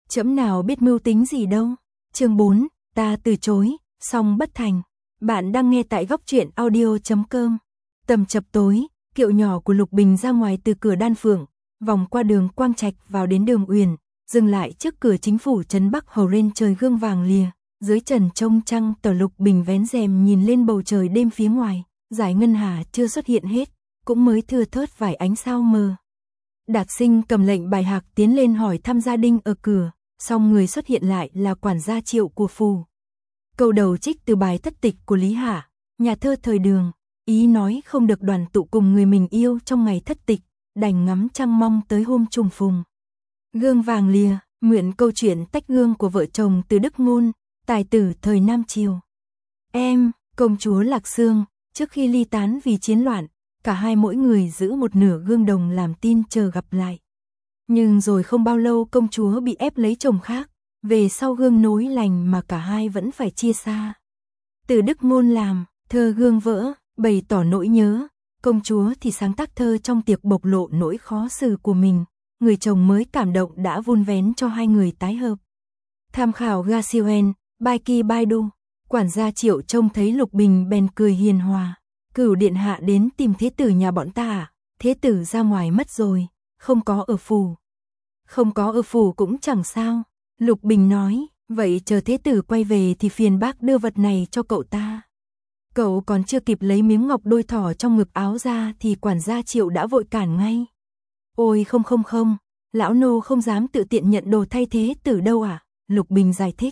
Trẫm nào biết mưu tính gì đâu. Chương 4, ta từ chối, song bất thành. Bạn đang nghe tại góc truyện audio.com. Tầm chập tối, kiệu nhỏ của Lục Bình ra ngoài từ cửa Đan Phượng, vòng qua đường Quang Trạch vào đến đường Uyển, dừng lại trước cửa chính phủ trấn Bắc Hầu Ren. Trời gương vàng lìa, dưới trần trông trăng tỏ. Lục Bình vén rèm nhìn lên bầu trời đêm phía ngoài, dải ngân hà chưa xuất hiện hết, cũng mới thưa thớt vài ánh sao mờ. Đạt Sinh cầm lệnh bài hạc tiến lên hỏi thăm gia đình ở cửa, song người xuất hiện lại là quản gia Triệu của phủ. Câu đầu trích từ bài thất tịch của Lý Hạ, nhà thơ thời Đường, ý nói không được đoàn tụ cùng người mình yêu trong ngày thất tịch, đành ngắm trăng mong tới hôm trùng phùng. Gương vàng lìa, mượn câu chuyện tách gương của vợ chồng từ Đức Ngôn, tài tử thời Nam Triều. Em, công chúa Lạc Xương, trước khi ly tán vì chiến loạn, cả hai mỗi người giữ một nửa gương đồng làm tin chờ gặp lại. Nhưng rồi không bao lâu công chúa bị ép lấy chồng khác, về sau gương nối lành mà cả hai vẫn phải chia xa. Từ Đức Ngôn làm, thơ gương vỡ, bày tỏ nỗi nhớ, công chúa thì sáng tác thơ trong tiệc bộc lộ nỗi khó xử của mình, người chồng mới cảm động đã vun vén cho hai người tái hợp. Tham khảo Gasioen, Baiki Baidu, quản gia Triệu trông thấy Lục Bình bèn cười hiền hòa. Cửu điện hạ đến tìm thế tử nhà bọn ta à? Thế tử ra ngoài mất rồi, không có ở phủ. Không có ở phủ cũng chẳng sao. Lục Bình nói, vậy chờ thế tử quay về thì phiền bác đưa vật này cho cậu ta. Cậu còn chưa kịp lấy miếng ngọc đôi thỏ trong ngực áo ra thì quản gia Triệu đã vội cản ngay. Ôi không, lão nô không dám tự tiện nhận đồ thay thế tử đâu à? Lục Bình giải thích.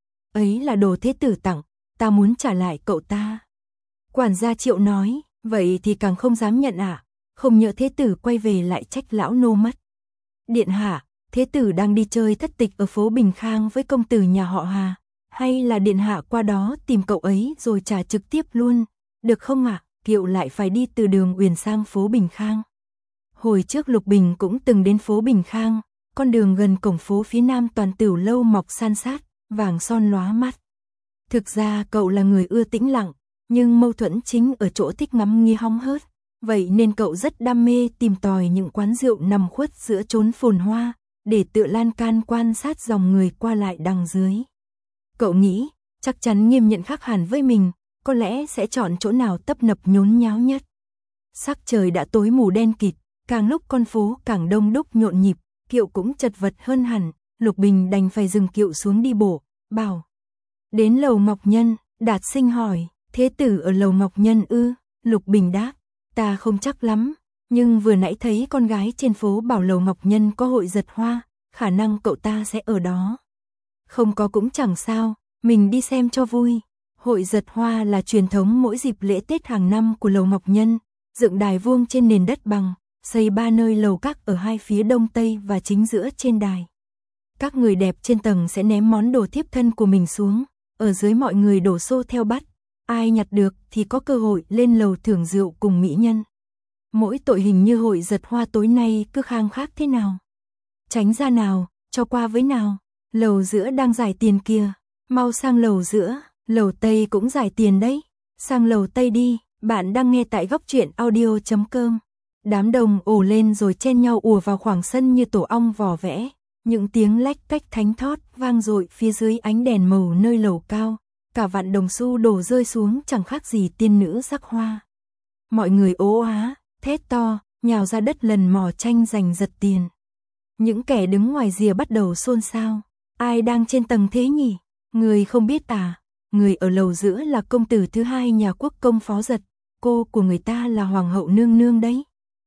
Ấy là đồ thế tử tặng, ta muốn trả lại cậu ta. Quản gia Triệu nói, vậy thì càng không dám nhận à? Không nhỡ thế tử quay về lại trách lão nô mất. Điện hạ, thế tử đang đi chơi thất tịch ở phố Bình Khang với công tử nhà họ Hà, hay là điện hạ qua đó tìm cậu ấy rồi trả trực tiếp luôn, được không ạ? Kiệu lại phải đi từ đường Uyển sang phố Bình Khang. Hồi trước Lục Bình cũng từng đến phố Bình Khang, con đường gần cổng phố phía nam toàn tửu lâu mọc san sát, vàng son lóa mắt. Thực ra cậu là người ưa tĩnh lặng, nhưng mâu thuẫn chính ở chỗ thích ngắm nghía hóng hớt, vậy nên cậu rất đam mê tìm tòi những quán rượu nằm khuất giữa chốn phồn hoa, để tựa lan can quan sát dòng người qua lại đằng dưới. Cậu nghĩ, chắc chắn Nghiêm Nhận khác hẳn với mình, có lẽ sẽ chọn chỗ nào tấp nập nhốn nháo nhất. Sắc trời đã tối mù đen kịt, càng lúc con phố càng đông đúc nhộn nhịp, kiệu cũng chật vật hơn hẳn, Lục Bình đành phải dừng kiệu xuống đi bộ, bảo. Đến lầu Ngọc Nhân, Đạt Sinh hỏi, thế tử ở lầu Ngọc Nhân ư? Lục Bình đáp, ta không chắc lắm, nhưng vừa nãy thấy con gái trên phố bảo lầu Ngọc Nhân có hội giật hoa, khả năng cậu ta sẽ ở đó. Không có cũng chẳng sao, mình đi xem cho vui. Hội giật hoa là truyền thống mỗi dịp lễ Tết hàng năm của lầu Ngọc Nhân, dựng đài vuông trên nền đất bằng, xây 3 nơi lầu các ở hai phía đông tây và chính giữa trên đài. Các người đẹp trên tầng sẽ ném món đồ thiếp thân của mình xuống, ở dưới mọi người đổ xô theo bắt, ai nhặt được thì có cơ hội lên lầu thưởng rượu cùng mỹ nhân. Mỗi tội hình như hội giật hoa tối nay cứ khang khác thế nào. Tránh ra nào, cho qua với nào, lầu giữa đang giải tiền kìa, mau sang lầu giữa, lầu tây cũng giải tiền đấy, sang lầu tây đi. Bạn đang nghe tại góc truyện audio.com. Đám đông ồ lên rồi chen nhau ùa vào khoảng sân như tổ ong vò vẽ, những tiếng lách cách thánh thót vang dội phía dưới ánh đèn màu nơi lầu cao, cả vạn đồng xu đổ rơi xuống chẳng khác gì tiên nữ rắc hoa. Mọi người ố á, thét to, nhào ra đất lần mò tranh giành giật tiền. Những kẻ đứng ngoài rìa bắt đầu xôn xao, ai đang trên tầng thế nhỉ? Người không biết à? Người ở lầu giữa là công tử thứ hai nhà quốc công Phó Giật, cô của người ta là hoàng hậu nương nương đấy.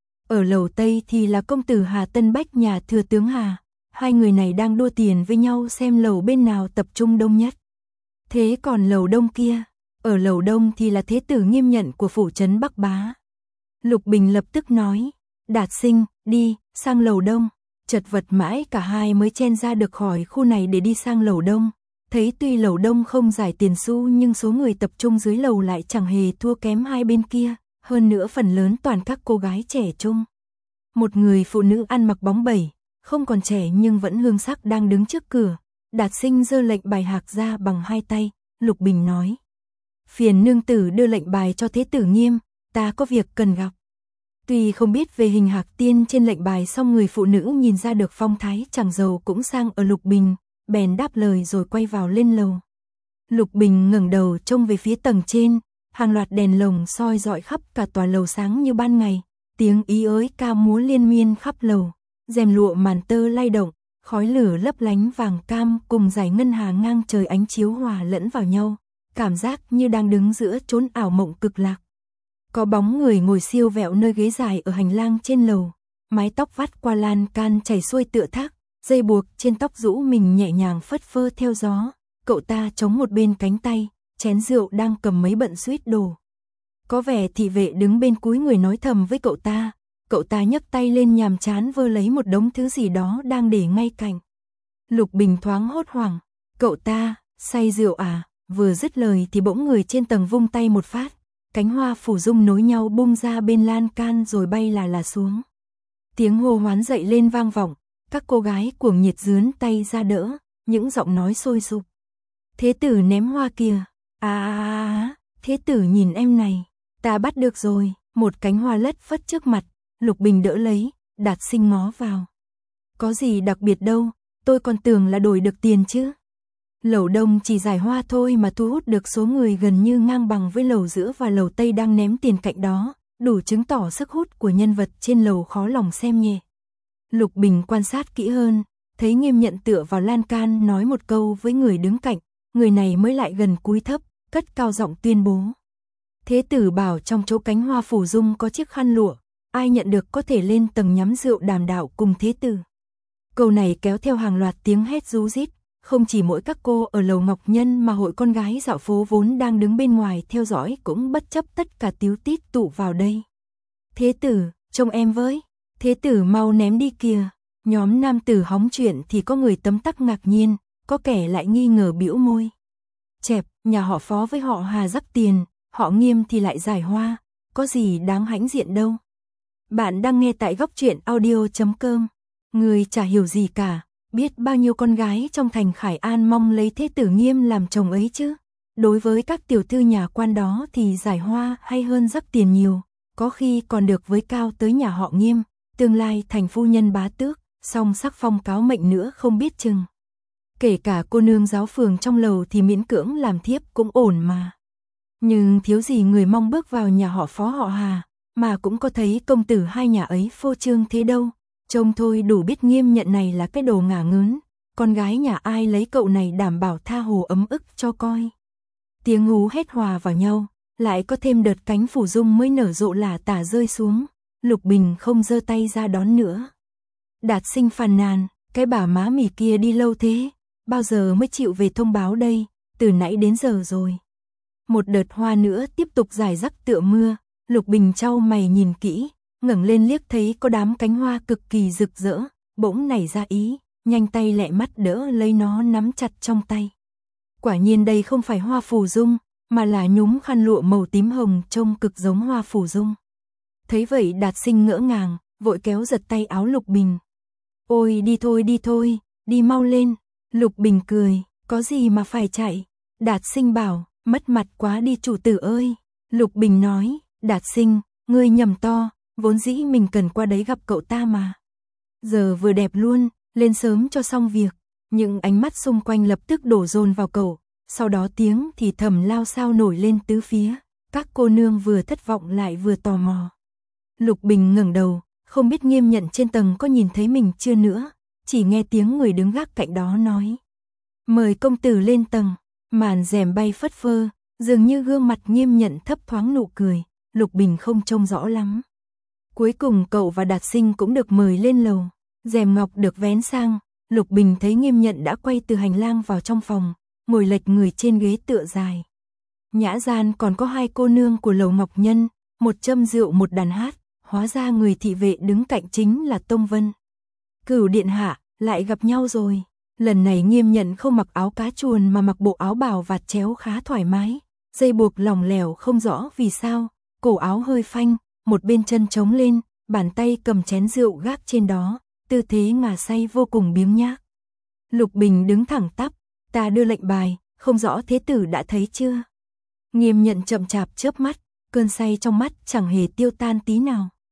Ở lầu tây thì là công tử Hà Tân Bách nhà thừa tướng Hà. Hai người này đang đua tiền với nhau xem lầu bên nào tập trung đông nhất. Thế còn lầu đông kia, ở lầu đông thì là thế tử Nghiêm Nhận của phủ trấn Bắc Bá. Lục Bình lập tức nói, Đạt Sinh, đi, sang lầu đông. Chật vật mãi cả hai mới chen ra được khỏi khu này để đi sang lầu đông. Thấy tuy lầu đông không giải tiền xu nhưng số người tập trung dưới lầu lại chẳng hề thua kém hai bên kia, hơn nữa phần lớn toàn các cô gái trẻ trung. Một người phụ nữ ăn mặc bóng bẩy, không còn trẻ nhưng vẫn hương sắc đang đứng trước cửa. Đạt Sinh giơ lệnh bài hạc ra bằng hai tay, Lục Bình nói. Phiền nương tử đưa lệnh bài cho thế tử Nghiêm, ta có việc cần gặp. Tuy không biết về hình hạc tiên trên lệnh bài, song người phụ nữ nhìn ra được phong thái chẳng giàu cũng sang ở Lục Bình, bèn đáp lời rồi quay vào lên lầu. Lục Bình ngẩng đầu trông về phía tầng trên, hàng loạt đèn lồng soi rọi khắp cả tòa lầu sáng như ban ngày, tiếng ý ới ca múa liên miên khắp lầu, rèm lụa màn tơ lay động, khói lửa lấp lánh vàng cam cùng dải ngân hà ngang trời ánh chiếu hòa lẫn vào nhau, cảm giác như đang đứng giữa chốn ảo mộng cực lạc. Có bóng người ngồi siêu vẹo nơi ghế dài ở hành lang trên lầu, mái tóc vắt qua lan can chảy xuôi tựa thác, dây buộc trên tóc rũ mình nhẹ nhàng phất phơ theo gió. Cậu ta chống một bên cánh tay, chén rượu đang cầm mấy bận suýt đổ. Có vẻ thị vệ đứng bên cúi người nói thầm với cậu ta nhấc tay lên nhàm chán vơ lấy một đống thứ gì đó đang để ngay cạnh. Lục Bình thoáng hốt hoảng, cậu ta, say rượu à, vừa dứt lời thì bỗng người trên tầng vung tay một phát, cánh hoa phủ dung nối nhau bung ra bên lan can rồi bay là xuống. Tiếng hô hoán dậy lên vang vọng, các cô gái cuồng nhiệt giướn tay ra đỡ, những giọng nói sôi sục. Thế tử ném hoa kìa, thế tử nhìn em này, ta bắt được rồi, một cánh hoa lất phất trước mặt, Lục Bình đỡ lấy, Đạt Sinh ngó vào. Có gì đặc biệt đâu, tôi còn tưởng là đổi được tiền chứ. Lầu đông chỉ giải hoa thôi mà thu hút được số người gần như ngang bằng với lầu giữa và lầu tây đang ném tiền cạnh đó, đủ chứng tỏ sức hút của nhân vật trên lầu khó lòng xem nhẹ. Lục Bình quan sát kỹ hơn, thấy Nghiêm Nhận tựa vào lan can nói một câu với người đứng cạnh, người này mới lại gần cúi thấp, cất cao giọng tuyên bố. Thế tử bảo trong chỗ cánh hoa phủ dung có chiếc khăn lụa, ai nhận được có thể lên tầng nhắm rượu đàm đạo cùng thế tử. Câu này kéo theo hàng loạt tiếng hét rú rít, không chỉ mỗi các cô ở lầu Ngọc Nhân mà hội con gái dạo phố vốn đang đứng bên ngoài theo dõi cũng bất chấp tất cả tíu tít tụ vào đây. Thế tử, trông em với, thế tử mau ném đi kìa. Nhóm nam tử hóng chuyện thì có người tấm tắc ngạc nhiên, có kẻ lại nghi ngờ bĩu môi. Chẹp, nhà họ Phó với họ Hà rắc tiền, họ Nghiêm thì lại giải hoa, có gì đáng hãnh diện đâu. Bạn đang nghe tại góc truyện audio.com. Người chả hiểu gì cả, biết bao nhiêu con gái trong thành Khải An mong lấy thế tử Nghiêm làm chồng ấy chứ. Đối với các tiểu thư nhà quan đó thì giải hoa hay hơn rắc tiền nhiều, có khi còn được với cao tới nhà họ Nghiêm, tương lai thành phu nhân bá tước, song sắc phong cáo mệnh nữa không biết chừng. Kể cả cô nương giáo phường trong lầu thì miễn cưỡng làm thiếp cũng ổn mà. Nhưng thiếu gì người mong bước vào nhà họ Phó họ Hà, mà cũng có thấy công tử hai nhà ấy phô trương thế đâu. Trông thôi đủ biết Nghiêm Nhận này là cái đồ ngả ngớn, con gái nhà ai lấy cậu này đảm bảo tha hồ ấm ức cho coi. Tiếng hú hét hòa vào nhau, lại có thêm đợt cánh phủ dung mới nở rộ lả tả rơi xuống. Lục Bình không giơ tay ra đón nữa. Đạt Sinh phàn nàn, cái bà má mì kia đi lâu thế, bao giờ mới chịu về thông báo đây, từ nãy đến giờ rồi. Một đợt hoa nữa tiếp tục rải rắc tựa mưa, Lục Bình chau mày nhìn kỹ, ngẩng lên liếc thấy có đám cánh hoa cực kỳ rực rỡ, bỗng nảy ra ý, nhanh tay lẹ mắt đỡ lấy nó nắm chặt trong tay. Quả nhiên đây không phải hoa phù dung, mà là nhúm khăn lụa màu tím hồng trông cực giống hoa phù dung. Thấy vậy Đạt Sinh ngỡ ngàng, vội kéo giật tay áo Lục Bình. Ôi đi thôi, đi mau lên. Lục Bình cười, có gì mà phải chạy. Đạt Sinh bảo, mất mặt quá đi chủ tử ơi. Lục Bình nói, Đạt Sinh, ngươi nhầm to, vốn dĩ mình cần qua đấy gặp cậu ta mà. Giờ vừa đẹp luôn, lên sớm cho xong việc. Những ánh mắt xung quanh lập tức đổ dồn vào cậu, sau đó tiếng thì thầm lao sao nổi lên tứ phía. Các cô nương vừa thất vọng lại vừa tò mò. Lục Bình ngẩng đầu, không biết Nghiêm Nhận trên tầng có nhìn thấy mình chưa nữa, chỉ nghe tiếng người đứng gác cạnh đó nói. Mời công tử lên tầng, màn rèm bay phất phơ, dường như gương mặt Nghiêm Nhận thấp thoáng nụ cười, Lục Bình không trông rõ lắm. Cuối cùng cậu và Đạt Sinh cũng được mời lên lầu, rèm ngọc được vén sang, Lục Bình thấy Nghiêm Nhận đã quay từ hành lang vào trong phòng, ngồi lệch người trên ghế tựa dài. Nhã gian còn có hai cô nương của lầu Ngọc Nhân, một châm rượu một đàn hát, hóa ra người thị vệ đứng cạnh chính là Tông Vân. Cửu điện hạ, lại gặp nhau rồi. Lần này Nghiêm Nhận không mặc áo cá chuồn mà mặc bộ áo bào vạt chéo khá thoải mái, dây buộc lỏng lẻo không rõ vì sao, cổ áo hơi phanh, một bên chân trống lên, bàn tay cầm chén rượu gác trên đó, tư thế ngà say vô cùng biếng nhác. Lục Bình đứng thẳng tắp, ta đưa lệnh bài, không rõ thế tử đã thấy chưa? Nghiêm Nhận chậm chạp chớp mắt, cơn say trong mắt chẳng hề tiêu tan tí nào.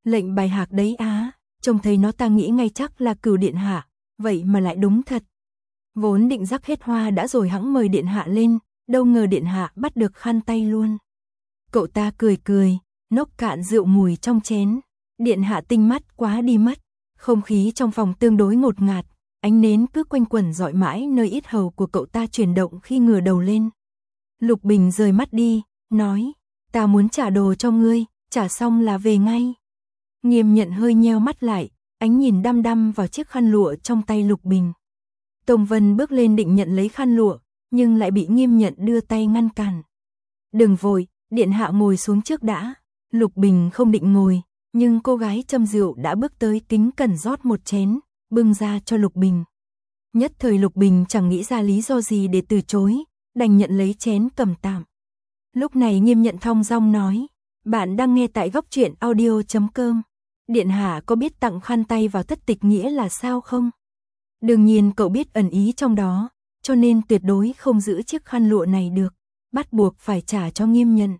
Lệnh bài hạc đấy á, trông thấy nó ta nghĩ ngay chắc là Cửu điện hạ, vậy mà lại đúng thật. Vốn định rắc hết hoa đã rồi hẵng mời điện hạ lên, đâu ngờ điện hạ bắt được khăn tay luôn. Cậu ta cười cười, nốc cạn rượu mùi trong chén. Điện hạ tinh mắt quá đi mất. Không khí trong phòng tương đối ngột ngạt, ánh nến cứ quanh quẩn rọi mãi nơi yết hầu của cậu ta chuyển động khi ngửa đầu lên. Lục Bình rời mắt đi, nói, ta muốn trả đồ cho ngươi, trả xong là về ngay. Nghiêm Nhận hơi nheo mắt lại, ánh nhìn đăm đăm vào chiếc khăn lụa trong tay Lục Bình. Tông Vân bước lên định nhận lấy khăn lụa, nhưng lại bị Nghiêm Nhận đưa tay ngăn cản. Đừng vội, điện hạ ngồi xuống trước đã. Lục Bình không định ngồi, nhưng cô gái châm rượu đã bước tới kính cẩn rót một chén, bưng ra cho Lục Bình. Nhất thời Lục Bình chẳng nghĩ ra lý do gì để từ chối, đành nhận lấy chén cầm tạm. Lúc này Nghiêm Nhận thong dong nói, bạn đang nghe tại Góc Truyện Audio.com. Điện hạ có biết tặng khăn tay vào thất tịch nghĩa là sao không? Đương nhiên cậu biết ẩn ý trong đó, cho nên tuyệt đối không giữ chiếc khăn lụa này được, bắt buộc phải trả cho Nghiêm Nhận.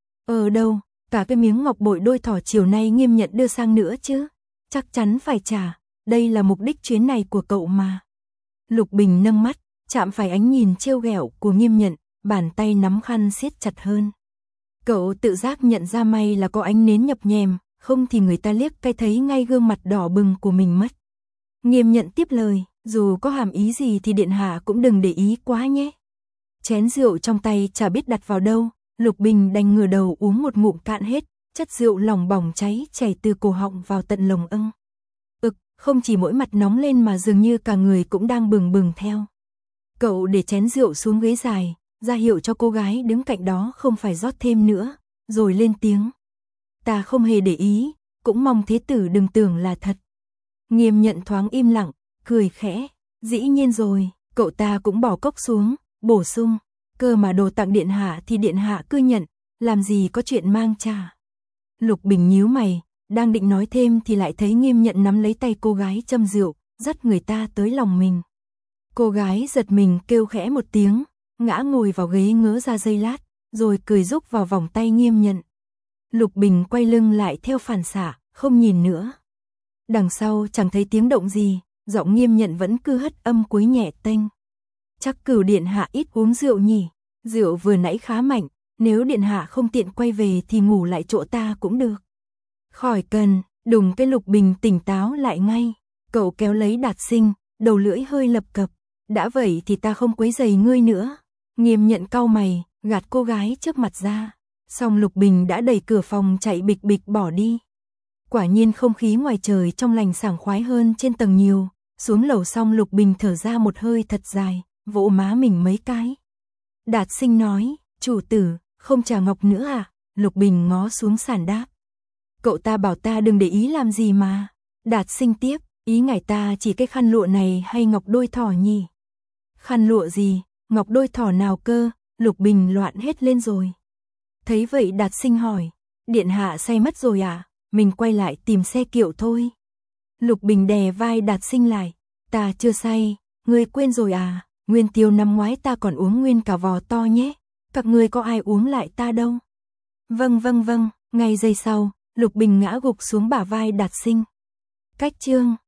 Đâu, cả cái miếng ngọc bội đôi thỏ chiều nay Nghiêm Nhận đưa sang nữa chứ, chắc chắn phải trả, đây là mục đích chuyến này của cậu mà. Lục Bình nâng mắt, chạm phải ánh nhìn trêu ghẹo của Nghiêm Nhận, bàn tay nắm khăn siết chặt hơn. Cậu tự giác nhận ra may là có ánh nến nhập nhèm, không thì người ta liếc cái thấy ngay gương mặt đỏ bừng của mình mất. Nghiêm Nhận tiếp lời, dù có hàm ý gì thì điện hạ cũng đừng để ý quá nhé. Chén rượu trong tay chả biết đặt vào đâu, Lục Bình đành ngửa đầu uống một ngụm cạn hết, chất rượu lòng bỏng cháy chảy từ cổ họng vào tận lồng ưng. Không chỉ mỗi mặt nóng lên mà dường như cả người cũng đang bừng bừng theo. Cậu để chén rượu xuống ghế dài, ra hiệu cho cô gái đứng cạnh đó không phải rót thêm nữa, rồi lên tiếng. Ta không hề để ý, cũng mong thế tử đừng tưởng là thật. Nghiêm Nhận thoáng im lặng, cười khẽ, dĩ nhiên rồi, cậu ta cũng bỏ cốc xuống, bổ sung, cơ mà đồ tặng điện hạ thì điện hạ cứ nhận, làm gì có chuyện mang trả. Lục Bình nhíu mày, đang định nói thêm thì lại thấy Nghiêm Nhận nắm lấy tay cô gái châm rượu, dắt người ta tới lòng mình. Cô gái giật mình kêu khẽ một tiếng, ngã ngồi vào ghế ngớ ra giây lát, rồi cười rúc vào vòng tay Nghiêm Nhận. Lục Bình quay lưng lại theo phản xạ, không nhìn nữa. Đằng sau chẳng thấy tiếng động gì, giọng Nghiêm Nhận vẫn cứ hất âm cuối nhẹ tênh. Chắc Cửu điện hạ ít uống rượu nhỉ, rượu vừa nãy khá mạnh, nếu điện hạ không tiện quay về thì ngủ lại chỗ ta cũng được. Khỏi cần, đùng cái Lục Bình tỉnh táo lại ngay, cậu kéo lấy Đạt Sinh, đầu lưỡi hơi lập cập, đã vậy thì ta không quấy rầy ngươi nữa. Nghiêm Nhận cau mày, gạt cô gái trước mặt ra, xong Lục Bình đã đẩy cửa phòng chạy bịch bịch bỏ đi. Quả nhiên không khí ngoài trời trong lành sảng khoái hơn trên tầng nhiều, xuống lầu xong Lục Bình thở ra một hơi thật dài, vỗ má mình mấy cái. Đạt Sinh nói, chủ tử, không trả ngọc nữa à? Lục Bình ngó xuống sàn đáp. Cậu ta bảo ta đừng để ý làm gì mà. Đạt Sinh tiếp, ý ngài ta chỉ cái khăn lụa này hay ngọc đôi thỏ nhỉ? Khăn lụa gì, ngọc đôi thỏ nào cơ? Lục Bình loạn hết lên rồi. Thấy vậy Đạt Sinh hỏi, điện hạ say mất rồi à? Mình quay lại tìm xe kiệu thôi. Lục Bình đè vai Đạt Sinh lại, ta chưa say, ngươi quên rồi à? Nguyên tiêu năm ngoái ta còn uống nguyên cả vò to nhé, các ngươi có ai uống lại ta đâu. Vâng, ngay giây sau, Lục Bình ngã gục xuống bả vai Đạt Sinh. Cách chương